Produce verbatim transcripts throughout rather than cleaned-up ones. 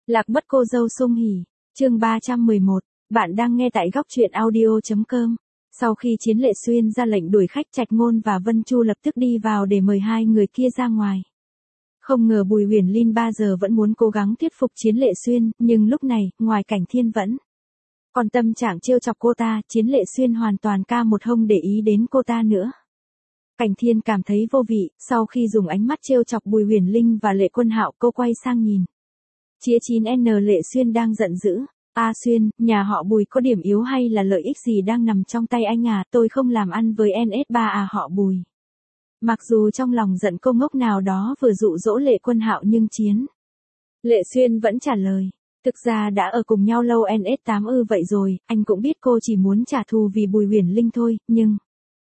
Lạc mất cô dâu Sung Hỉ, chương ba trăm mười một, bạn đang nghe tại góc truyện audio chấm com. Sau khi Chiến Lệ Xuyên ra lệnh đuổi khách, Trạch Ngôn và Vân Chu lập tức đi vào để mời hai người kia ra ngoài. Không ngờ Bùi Huyền Linh ba giờ vẫn muốn cố gắng thuyết phục Chiến Lệ Xuyên, nhưng lúc này, ngoài Cảnh Thiên vẫn còn tâm trạng trêu chọc cô ta, Chiến Lệ Xuyên hoàn toàn ca một không để ý đến cô ta nữa. Cảnh Thiên cảm thấy vô vị, sau khi dùng ánh mắt trêu chọc Bùi Huyền Linh và Lệ Quân Hạo, cô quay sang nhìn Chía chín N Lệ Xuyên đang giận dữ. A Xuyên, nhà họ Bùi có điểm yếu hay là lợi ích gì đang nằm trong tay anh à, tôi không làm ăn với N S ba à họ Bùi. Mặc dù trong lòng giận cô ngốc nào đó vừa dụ dỗ Lệ Quân Hạo nhưng Chiến Lệ Xuyên vẫn trả lời. Thực ra đã ở cùng nhau lâu N S tám ư vậy rồi, anh cũng biết cô chỉ muốn trả thù vì Bùi Huyền Linh thôi, nhưng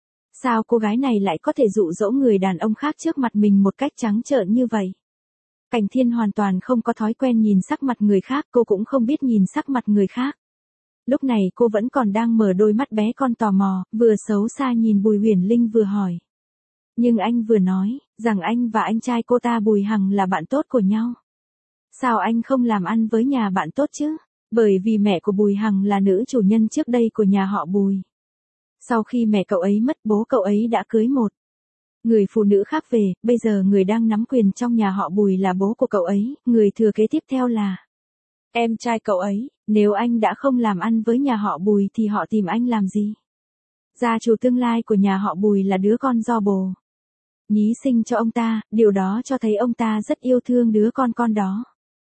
sao cô gái này lại có thể dụ dỗ người đàn ông khác trước mặt mình một cách trắng trợn như vậy? Cảnh Thiên hoàn toàn không có thói quen nhìn sắc mặt người khác, cô cũng không biết nhìn sắc mặt người khác. Lúc này cô vẫn còn đang mở đôi mắt bé con tò mò, vừa xấu xa nhìn Bùi Huyền Linh vừa hỏi. Nhưng anh vừa nói, rằng anh và anh trai cô ta Bùi Hằng là bạn tốt của nhau. Sao anh không làm ăn với nhà bạn tốt chứ? Bởi vì mẹ của Bùi Hằng là nữ chủ nhân trước đây của nhà họ Bùi. Sau khi mẹ cậu ấy mất, bố cậu ấy đã cưới một người phụ nữ khác về, bây giờ người đang nắm quyền trong nhà họ Bùi là bố của cậu ấy, người thừa kế tiếp theo là em trai cậu ấy. Nếu anh đã không làm ăn với nhà họ Bùi thì họ tìm anh làm gì? Gia chủ tương lai của nhà họ Bùi là đứa con do bồ nhí sinh cho ông ta, điều đó cho thấy ông ta rất yêu thương đứa con con đó.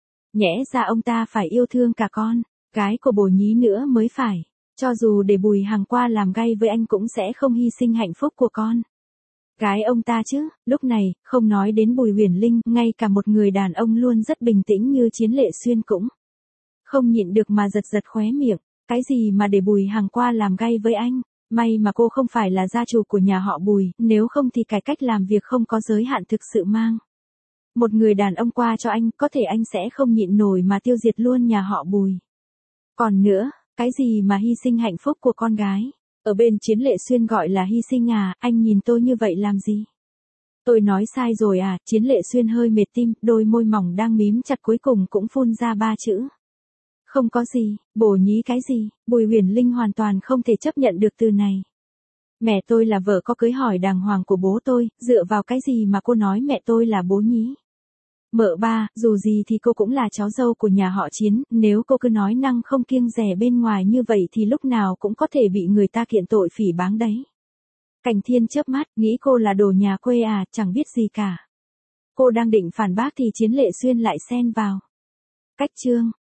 Nhẽ ra ông ta phải yêu thương cả con gái của bồ nhí nữa mới phải. Cho dù để Bùi Hằng qua làm gay với anh cũng sẽ không hy sinh hạnh phúc của con gái ông ta chứ. Lúc này, không nói đến Bùi Huyền Linh, ngay cả một người đàn ông luôn rất bình tĩnh như Chiến Lệ Xuyên cũng không nhịn được mà giật giật khóe miệng. Cái gì mà để Bùi Hằng qua làm gay với anh? May mà cô không phải là gia chủ của nhà họ Bùi, nếu không thì cái cách làm việc không có giới hạn thực sự mang một người đàn ông qua cho anh, có thể anh sẽ không nhịn nổi mà tiêu diệt luôn nhà họ Bùi. Còn nữa, cái gì mà hy sinh hạnh phúc của con gái? Ở bên Chiến Lệ Xuyên gọi là hy sinh à, anh nhìn tôi như vậy làm gì? Tôi nói sai rồi à? Chiến Lệ Xuyên hơi mệt tim, đôi môi mỏng đang mím chặt cuối cùng cũng phun ra ba chữ. Không có gì, bồ nhí cái gì? Bùi Huyền Linh hoàn toàn không thể chấp nhận được từ này. Mẹ tôi là vợ có cưới hỏi đàng hoàng của bố tôi, dựa vào cái gì mà cô nói mẹ tôi là bố nhí? Mợ ba, dù gì thì cô cũng là cháu dâu của nhà họ Chiến, nếu cô cứ nói năng không kiêng dè bên ngoài như vậy thì lúc nào cũng có thể bị người ta kiện tội phỉ báng đấy. Cảnh Thiên chớp mắt, nghĩ cô là đồ nhà quê à, chẳng biết gì cả. Cô đang định phản bác thì Chiến Lệ Xuyên lại xen vào. Cách chương,